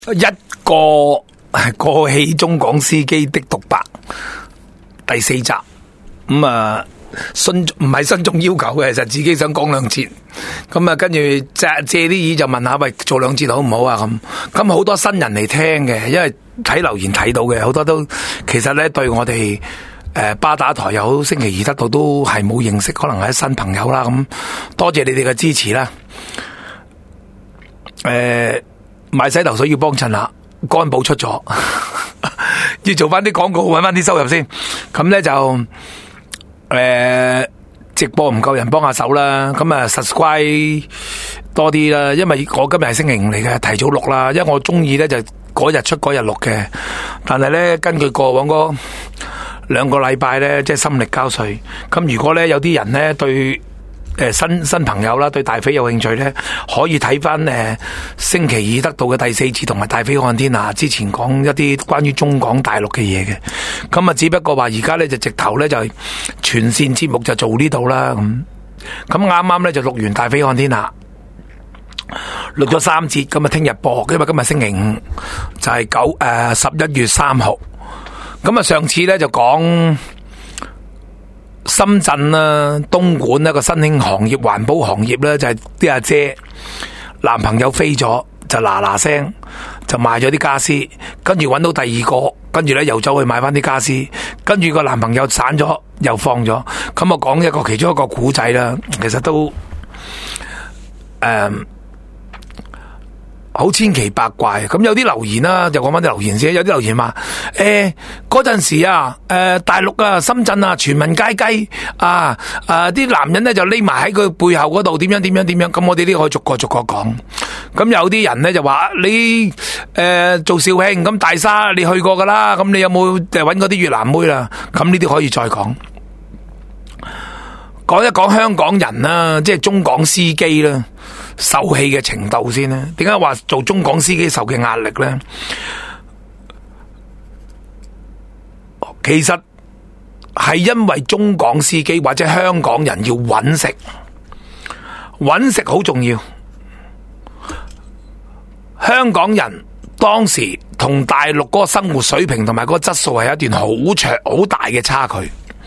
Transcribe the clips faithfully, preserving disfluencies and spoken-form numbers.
一個過氣中港司機的獨白第四集，咁啊信唔係信眾要求嘅，其實自己想講兩節，咁啊跟住借借啲意就問下喂，做兩節好唔好啊？咁咁好多新人嚟聽嘅，因為睇留言睇到嘅好多都其實咧對我哋誒巴打台又好，星期二得到都係冇認識，可能係新朋友啦。咁多謝你哋嘅支持啦。誒、呃。買洗頭水要幫襯下，肝寶出咗，要做翻啲廣告，搵翻啲收入先。咁咧就誒、呃、直播唔夠人幫下手啦，咁啊 subscribe 多啲啦。因為我今日係星期五嚟嘅，提早錄啦。因為我中意咧就嗰日出嗰日錄嘅，但係咧根據過往嗰兩個禮拜咧，即係心力交瘁。咁如果咧有啲人咧對誒，新新朋友啦，對大飛有興趣咧，可以睇翻誒星期二得到嘅第四節同埋大飛看天啊，之前講一啲關於中港大陸嘅嘢嘅，咁啊只不過話而家咧就直頭咧就係全線節目就做呢度啦，咁咁啱啱咧就錄完大飛看天啊，錄咗三節，咁啊聽日播，因為今日星期五就係九誒十一月三號，咁啊上次咧就講深圳啦、東莞一個新興行業環保行業咧，就係啲阿姐男朋友飛咗，就嗱嗱聲就賣咗啲家私，跟住揾到第二個，跟住咧又走去買翻啲家私，跟住個男朋友散咗又放咗，咁我講一個其中一個古仔啦，其實都誒。嗯好千奇百怪，咁有啲留言啦，就講翻啲留言先。有啲留言話，誒嗰陣時啊，誒、呃、大陸啊、深圳啊，全民皆雞啊，啊啲男人咧就匿埋喺佢背後嗰度，點樣點樣點樣。咁我哋呢可以逐個逐個講。咁有啲人咧就話你誒、呃、做肇慶咁大沙，你去過噶啦，咁你有冇誒搵嗰啲越南妹啦？咁呢啲可以再講。講一講香港人啦，即係中港司機啦，受氣嘅程度先啦。點解話做中港司機受嘅壓力咧？其實係因為中港司機或者香港人要搵食，搵食好重要。香港人當時同大陸嗰個生活水平同埋嗰個質素係一段好長好大嘅差距。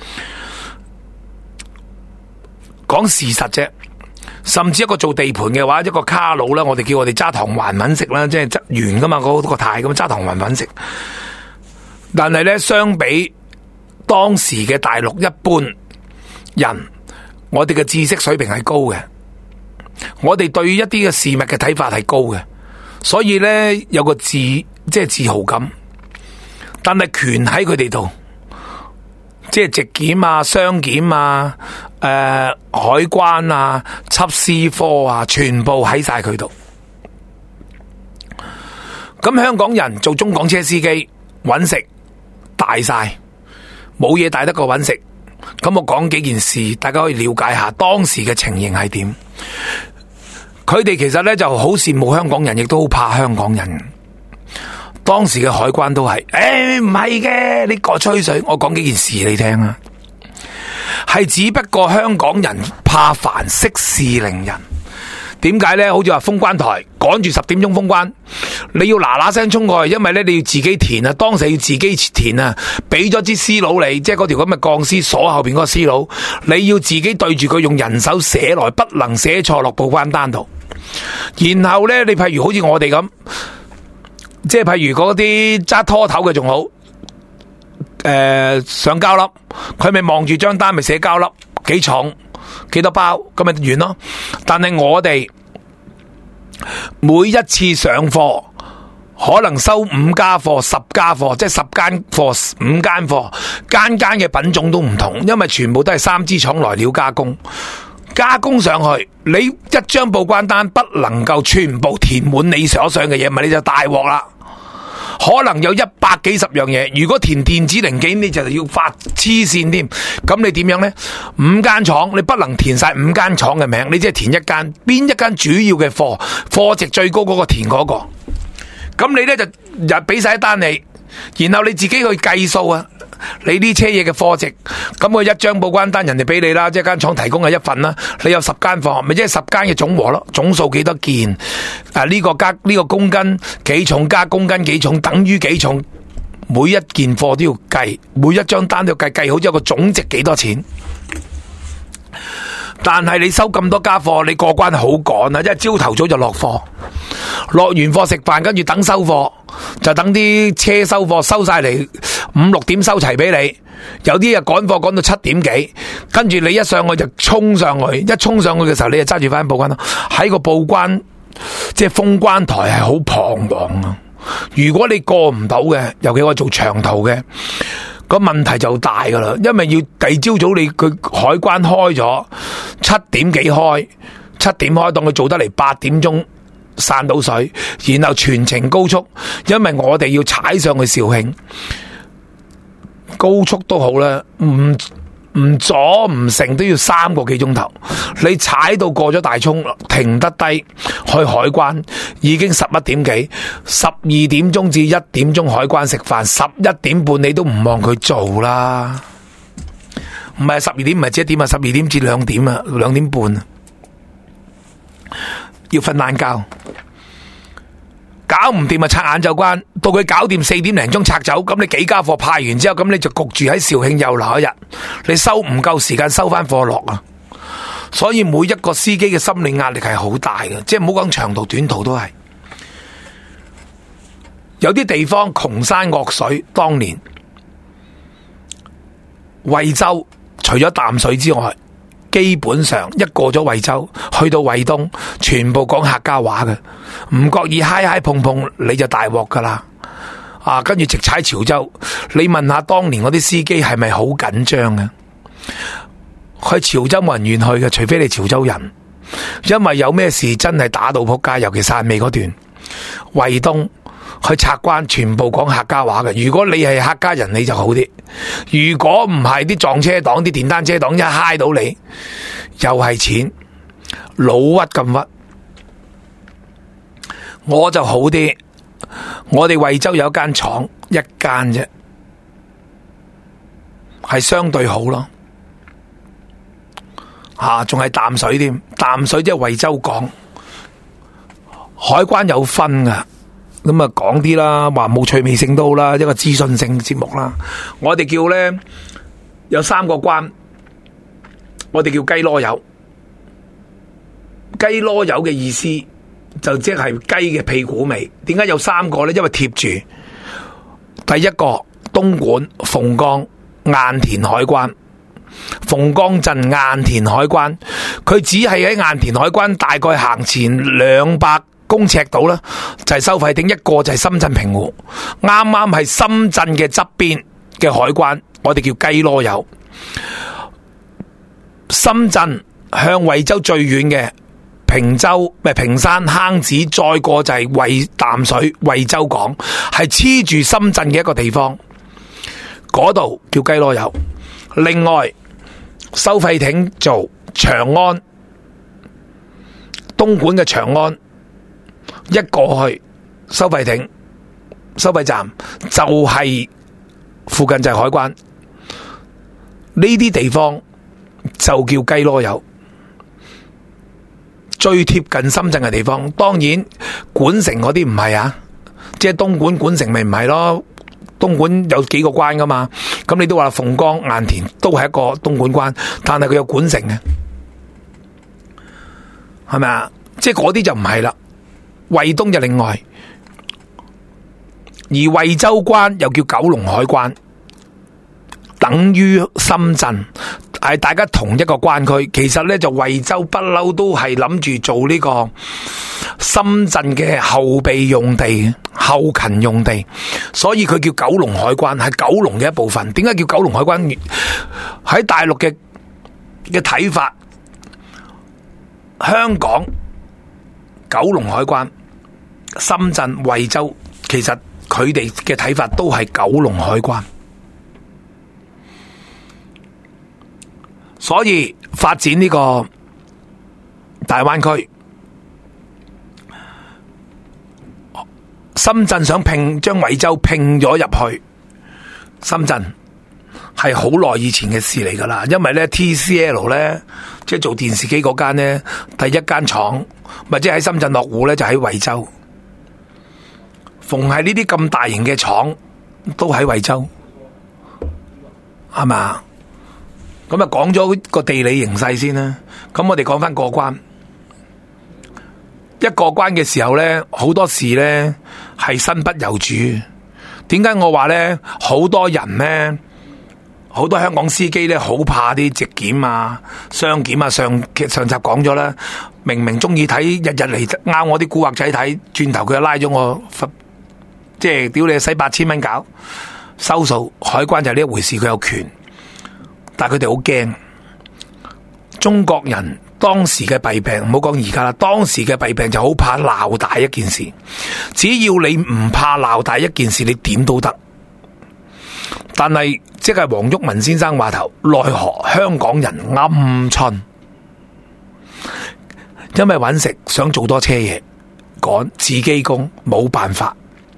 講事實啫，甚至一個做地盤嘅話，一個卡佬啦，我哋叫我哋揸糖環搵食啦，即係執圓噶嘛，嗰、那個太咁揸糖環搵食。但係咧，相比當時嘅大陸一般人，我哋嘅知識水平係高嘅，我哋對一啲嘅事物嘅睇法係高嘅，所以咧有個自即係自豪感。但係權喺佢哋度。即係直檢啊、雙檢啊、誒、呃、海關啊、緝私科啊，全部喺晒佢度。咁香港人做中港車司機搵食大晒，冇嘢大得過搵食。咁我講幾件事，大家可以了解下當時嘅情形係點。佢哋其實咧就好羨慕香港人，亦都好怕香港人。當時嘅海關都係，誒唔係嘅，你個吹水。我講幾件事你聽啊，係只不過香港人怕煩，息事寧人。點解咧？好似話封關台趕住十點鐘封關，你要嗱嗱聲衝過去，因為咧你要自己填啊，當時要自己填啊，俾咗支絲佬你，即係嗰條咁嘅鋼絲鎖後邊嗰個絲佬，你要自己對住佢用人手寫來，不能寫錯落報關單度。然後咧，你譬如好似我哋咁。即係譬如嗰啲揸拖頭嘅仲好，誒、呃、上膠粒，佢咪望住張單咪寫膠粒，幾重，幾多包，咁咪完咯。但係我哋每一次上貨，可能收五家貨、十家貨，即係十間貨、五間貨，間間嘅品種都唔同，因為全部都係三支廠來料加工。加工上去，你一張報關單不能夠全部填滿你所想嘅嘢，咪你就大鑊啦。可能有一百幾十樣嘢，如果填電子零件，你就要發黐線添。咁你點樣呢？五間廠你不能填晒五間廠嘅名，你只係填一間，邊一間主要嘅貨，貨值最高嗰個填嗰個。咁你呢就又俾晒單你，然後你自己去計數啊。 你啲車嘢嘅貨值，咁佢一張報關單人哋俾你啦，即係間廠提供嘅一份啦。你有十間貨，咪即係十間嘅總和咯，總數幾多件？啊呢、這個加呢、這個公斤幾重加公斤幾重等於幾重？每一件貨都要計，每一張單都要計，計好之後個總值幾多錢？但係你收咁多家貨，你過關好趕啊！因為朝頭早就落貨，落完貨食飯，跟住等收貨，就等啲車收貨收晒嚟，五六點收齊俾你。有啲啊趕貨趕到七點幾，跟住你一上去就衝上去，一衝上去嘅時候，你就揸住翻報關咯。喺個報關即係封關台係好彷徨啊！如果你過唔到嘅，尤其我做長途嘅，個問題就大噶啦，因為要第二朝早你佢海關開咗七點幾開，七點開當佢做得嚟八點鐘散到水，然後全程高速，因為我哋要踩上去肇慶，高速都好啦，唔唔阻唔成都要三個幾鐘頭，你踩到過咗大涌停得低去海關已經十一點幾，十二點鐘至一點鐘海關食飯，十一點半你都唔望佢做啦，唔係十二點唔係一點啊，十二點至兩點啊，兩點半要瞓懶覺，搞唔掂啊拆晏晝關，到佢搞掂四點零鐘拆走，咁你幾家貨派完之後，咁你就焗住喺肇慶又留一日，你收唔夠時間收翻貨落啊！所以每一個司機嘅心理壓力係好大嘅，即係唔好講長途短途都係。有啲地方窮山惡水，當年惠州除咗淡水之外，基本上一過咗惠州，去到惠東，全部講客家話嘅，唔覺意嗨嗨碰碰你就大鑊噶啦！啊，跟住直踩潮州，你問下當年嗰啲司機係咪好緊張嘅？去潮州冇人願去嘅，除非你潮州人，因為有咩事真係打到仆街，尤其汕尾嗰段，惠東去拆關全部講客家話嘅。如果你係客家人，你就好啲；如果唔係，啲撞車黨、啲電單車黨一嗨到你，又係錢老屈咁屈。我就好啲，我哋惠州有一間廠，一間啫，係相對好咯。啊，仲係淡水添，淡水即係惠州港，海關有分噶，咁啊講啲啦，話冇趣味性都好啦，一個資訊性節目啦。我哋叫咧有三個關，我哋叫雞囉柚。雞囉柚嘅意思就即係雞嘅屁股尾。點解有三個咧？因為貼住第一個東莞鳳崗雁田海關。鳳崗鎮雁田海關，佢只係喺雁田海關大概行前兩百公尺度啦，就係收費亭。一個就係深圳平湖，啱啱係深圳嘅側邊嘅海關，我哋叫雞囉柚。深圳向惠州最遠嘅平洲咪平山坑子，再過就係惠淡水惠州港，係黐住深圳嘅一個地方，嗰度叫雞囉柚。另外收費亭做長安，東莞嘅長安，一過去收費亭收費站就係附近就係海關，呢啲地方就叫雞囉柚。最貼近深圳嘅地方，當然莞城嗰啲唔係啊，即係東莞莞城咪唔係咯。東莞有幾個關噶嘛，咁你都話鳳崗雁田都係一個東莞關，但係佢有莞城嘅，係咪啊？即係嗰啲就唔係啦，惠東就另外，而惠州關又叫九龍海關，等於深圳，係大家同一個關區。其實呢，就惠州不嬲都係諗住做呢個深圳嘅後備用地、後勤用地，所以佢叫九龍海關，係九龍嘅一部分。點解叫九龍海關？喺大陸嘅嘅睇法，香港九龍海關、深圳、惠州，其實佢哋嘅睇法都係九龍海關。所以發展呢個大灣區，深圳想拼將惠州拼咗入去深圳， 係好耐以前嘅事嚟噶啦，因為咧 T C L 咧，即係做電視機嗰間咧，第一間廠，或者喺深圳落戶咧就喺惠州。逢係呢啲咁大型嘅廠，都喺惠州，係嘛？咁啊，講咗個地理形勢先啦。咁我哋講翻過關，一過關嘅時候咧，好多時咧係身不由主。點解我話咧？好多人咧，好多香港司機咧，好怕啲直檢啊、雙檢啊。上上集講咗啦，明明中意睇，日日嚟拗我啲古惑仔睇，轉頭佢又拉咗我，即係屌你使八千蚊搞收數。海關就係呢一回事，佢有權。但係佢哋好驚，中國人當時嘅弊病，唔好講而家啦，當時嘅弊病就好怕鬧大一件事。只要你唔怕鬧大一件事，你點都得。但係即係黃毓民先生話頭，奈何香港人鵪鶉，因為揾食想做多車嘢，趕自己工，冇辦法。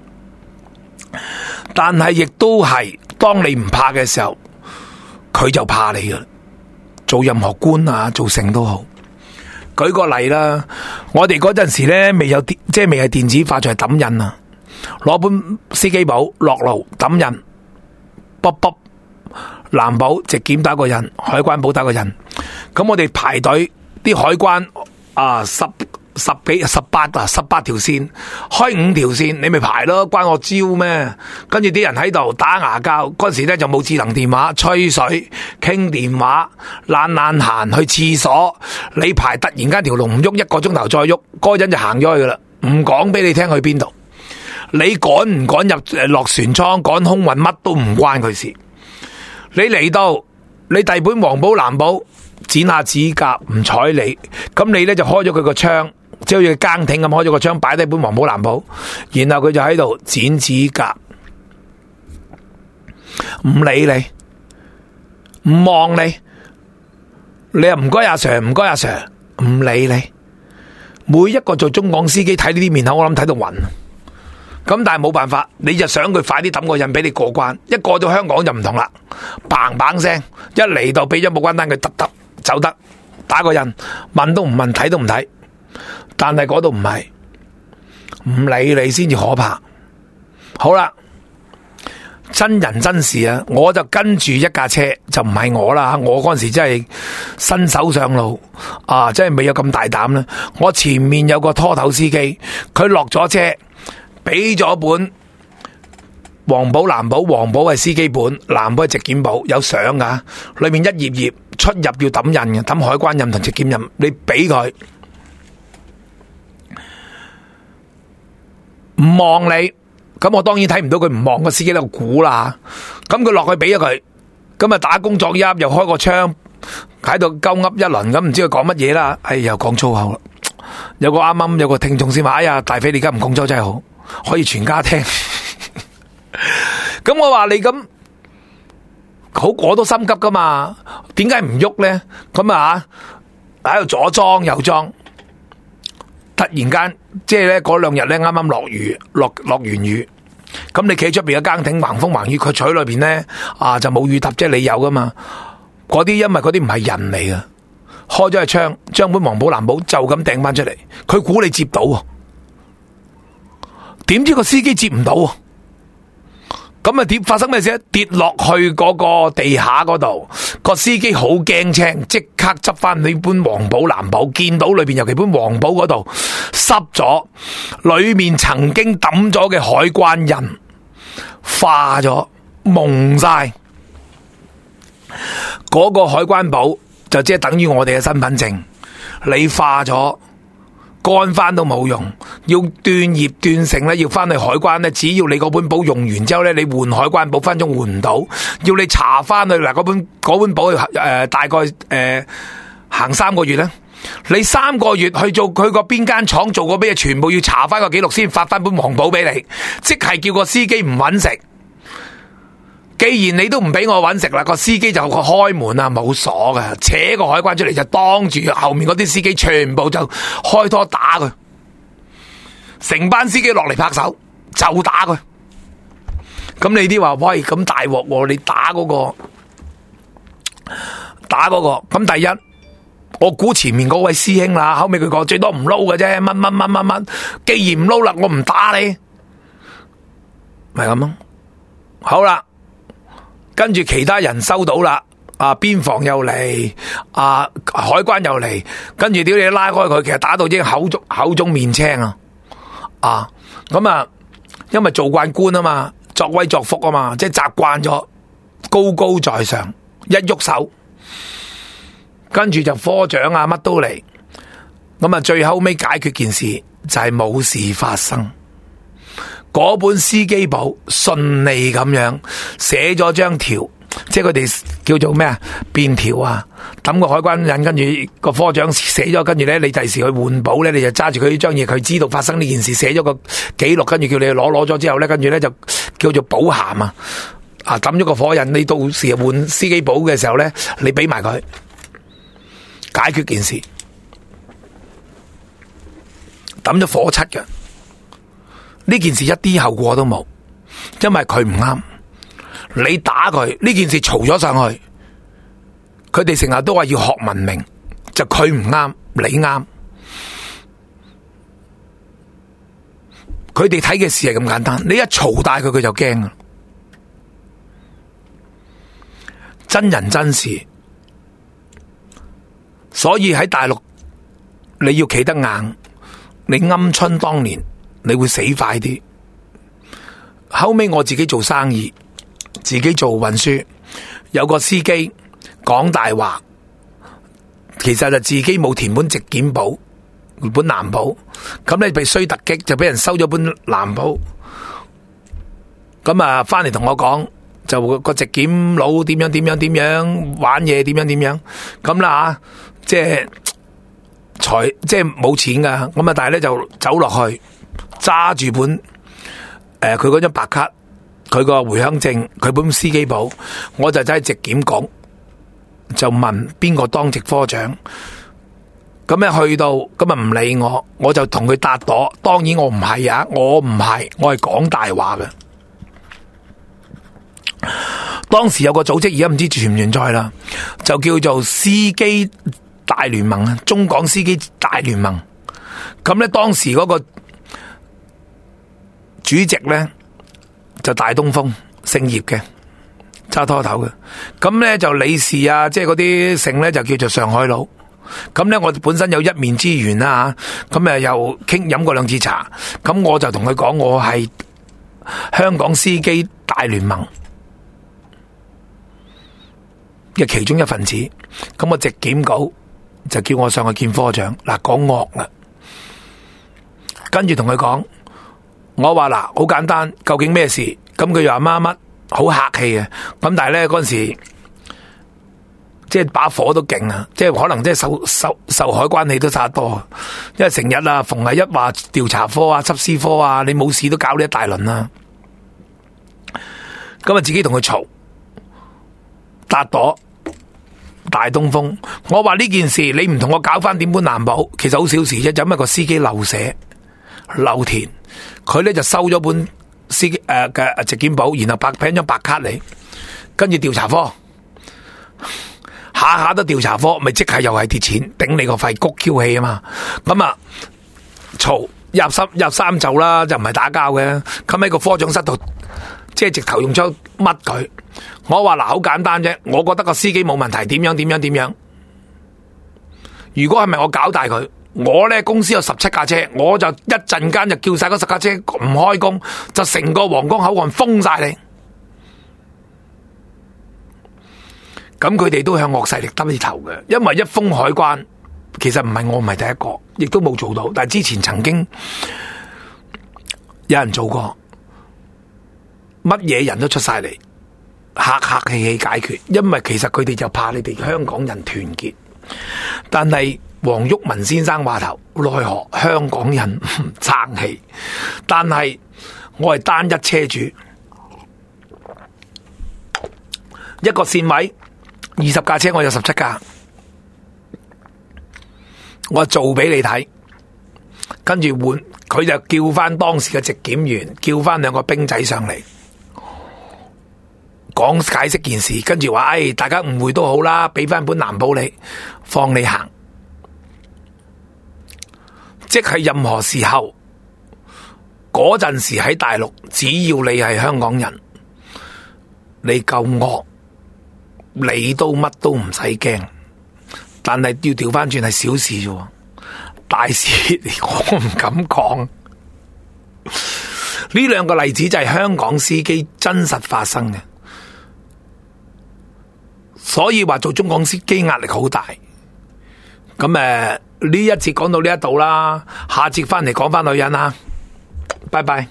但係亦都係，當你唔怕嘅時候，佢就怕你噶。做任何官啊，做成都好。舉個例啦，我哋嗰陣時咧未有電，即係未係電子化，就係抌印啊。攞本司機簿落路抌印，卜卜藍簿直檢打個印，海關簿打個印。咁我哋排隊，啲海關啊十十幾十八啊十八條線，開五條線，你咪排咯，關我招咩？跟住啲人喺度打牙交，嗰時咧就冇智能電話，吹水傾電話，懶懶閒去廁所，你排突然間條龍唔喐，一個鐘頭再喐，嗰個人就行咗去噶啦，唔講俾你聽去邊度。你趕唔趕入落船艙，趕空運，乜都唔關佢事。你嚟到，你遞本黃簿藍簿，剪下指甲唔睬你，咁你咧就開咗佢個窗。即係好似更艇咁開咗個窗，擺低本黃簿藍簿，然後佢就喺度剪指甲，唔理你，唔望你，你又唔該阿 Sir， 唔該阿 Sir， 唔理你。每一個做中港司機睇呢啲面口，我諗睇到暈。咁但係冇辦法，你就想佢快啲抌個印俾你過關。一過到香港就唔同啦，砰砰聲，一嚟到俾咗報關單佢，揼揼走得，打個印，問都唔問，睇都唔睇。但係嗰度唔係，唔理你先至可怕。好啦，真人真事啊！我就跟住一架車，就唔係我啦。我嗰陣時真係新手上路啊，真係未有咁大膽啦。我前面有個拖頭司機，佢落咗車，俾咗本黃簿藍簿，黃簿係司機本，藍簿係直檢簿，有相噶，裏面一頁頁出入要抌印嘅，抌海關印同直檢印，你俾佢。唔望你，咁我當然睇唔到佢唔望，個司機喺度估啦。咁佢落去俾咗佢，咁啊打工作揖，又開個窗喺度鳩噏一輪，咁唔知佢講乜嘢啦。哎，又講粗口啦。有個啱啱有個聽眾先話：哎呀，大飛你而家唔講粗真係好，可以全家聽。咁我話你咁好，我都心急噶嘛？點解唔喐咧？咁啊喺度左裝右裝。突然間，即係咧嗰兩日咧，啱啱落雨，落落完雨，咁你企出邊嘅更艇橫風橫雨，佢坐喺裏邊咧啊就冇雨揼，即係你有噶嘛？嗰啲因為嗰啲唔係人嚟噶，開咗個窗，將本黃簿藍簿就咁掟翻出嚟，佢估你接到喎，點知個司機接唔到喎？咁啊點發生咩事？跌落去嗰個地下嗰度，個司機好驚青，即刻執翻你本黃簿藍簿，見到裏邊尤其本黃簿嗰度濕咗，裏面曾經抌咗嘅海關印化咗蒙晒，嗰個海關簿就即係等於我哋嘅身份證，你化咗。乾翻都冇用，要斷葉斷成咧，要翻去海關咧。只要你嗰本簿用完之後咧，你換海關簿分鐘換唔到，要你查翻去嗱嗰本嗰本簿誒、呃，大概誒、呃、行三個月咧。你三個月去做佢個邊間廠做過咩嘢，全部要查翻個記錄先發翻本黃簿俾你，即係叫個司機唔揾食。既然你都唔俾我揾食啦，個司機就開門啊，冇鎖噶，扯個海關出嚟就當住後面嗰啲司機全部就開拖打佢，成班司機落嚟拍手就打佢。咁你啲話喂咁大鑊，你打嗰個打嗰個。咁第一，我估前面嗰位師兄啦，後尾佢講最多唔撈嘅啫，乜乜乜乜乜，既然唔撈啦，我唔打你，咪咁咯。好啦，跟住其他人收到啦，啊邊防又嚟，啊海關又嚟，跟住屌你拉開佢，其實打到已經口中口中面青啊，啊咁啊，因為做慣官啊嘛，作威作福啊嘛，即係習慣咗高高在上，一喐手，跟住就科長啊乜都嚟，咁啊最後尾解決件事就係冇事發生。嗰本司機簿順利咁樣寫咗張條，即係佢哋叫做咩啊便條啊，抌個海關人，跟住個科長寫咗，跟住咧你第時去換簿咧，你就揸住佢呢張嘢，佢知道發生呢件事，寫咗個記錄，跟住叫你攞攞咗之後咧，跟住咧就叫做保函啊，啊抌咗個火印，你到時換司機簿嘅時候咧，你俾埋佢解決件事，抌咗火漆嘅。呢件事一啲後果都冇，因為佢唔啱，你打佢呢件事嘈咗上去，佢哋成日都話要學文明，就佢唔啱，你啱，佢哋睇嘅事係咁簡單，你一嘈大佢，佢就驚啊！真人真事，所以喺大陸你要企得硬，你鵪鶉當年。你會死快啲。後尾我自己做生意，自己做運輸，有個司機講大話，其實就自己冇填本直檢簿，本藍簿，咁你被衰突擊就俾人收咗本藍簿，咁啊翻嚟同我講，就個直檢佬點樣點樣點樣玩嘢，點樣點樣，咁啦吓，即係財即係冇錢噶，咁啊但係咧就走落去。揸住本誒，佢嗰張白卡，佢個回鄉證，佢本司機簿，我就真係直檢講，就問邊個當值科長，咁一去到，咁啊唔理我，我就同佢搭朵，當然我唔係啊，我唔係，我係講大話嘅。當時有個組織，而家唔知存唔存在啦，就叫做司機大聯盟啊，中港司機大聯盟。咁咧當時嗰個主席咧就大東風姓葉嘅，揸拖頭嘅。咁咧就理事啊，即係嗰啲姓咧就叫做上海佬。咁咧我本身有一面之緣啦吓，咁啊又傾飲過兩次茶。咁我就同佢講，我係香港司機大聯盟嘅其中一份子。咁我直檢稿就叫我上去見科長，嗱講惡啦。跟住同佢講。我話嗱，好簡單，究竟咩事？咁佢又話乜乜，好客氣嘅。咁但係咧嗰陣時，即係把火都勁啊！即係可能即係受受受海關氣都殺得多，因為成日啊，逢係一話調查科啊、緝私科啊，你冇事都搞呢一大輪啦。咁啊，自己同佢嘈，搭朵大東風。我話呢件事，你唔同我搞翻點本藍簿，其實好小事啫，就因為個司機漏寫漏填。佢咧就收咗本司機誒嘅、呃、直檢簿，然後白拼張白卡嚟，跟住調查科，下下都調查科，咪即係又係跌錢，頂你個肺，谷 Q 氣啊嘛！咁啊，嘈入三入三袖啦，就唔係打交嘅。咁喺個科長室度，即係直頭用槍乜佢。我話嗱，好簡單啫，我覺得個司機冇問題，點樣點樣點樣。如果係咪我搞大佢？我咧公司有十七架車，我就一陣間就叫晒嗰十架車唔開工，就成個皇崗口岸封晒你。咁佢哋都向惡勢力耷起頭嘅，因為一封海關，其實唔係我唔係第一個，亦都冇做到，但係之前曾經有人做過，乜嘢人都出晒嚟，客客氣氣解決，因為其實佢哋就怕你哋香港人團結，但係。黃毓民先生話頭，奈何香港人唔爭氣，但係我係單一車主，一個線位二十架車，我有十七架，我做俾你睇，跟住換佢就叫翻當時嘅直檢員，叫翻兩個兵仔上嚟， 講解釋件事，跟住話，哎，大家誤會都好啦，俾翻本藍簿你，放你行。即係任何時候，嗰陣時喺大陸，只要你係香港人，你夠惡，你都乜都唔使驚。但係要調翻轉係小事啫，大事我唔敢講。呢兩個例子就係香港司機真實發生嘅，所以話做中港司機壓力好大。咁誒，呢一節講到呢一度啦，下節翻嚟講翻女人啦，拜拜。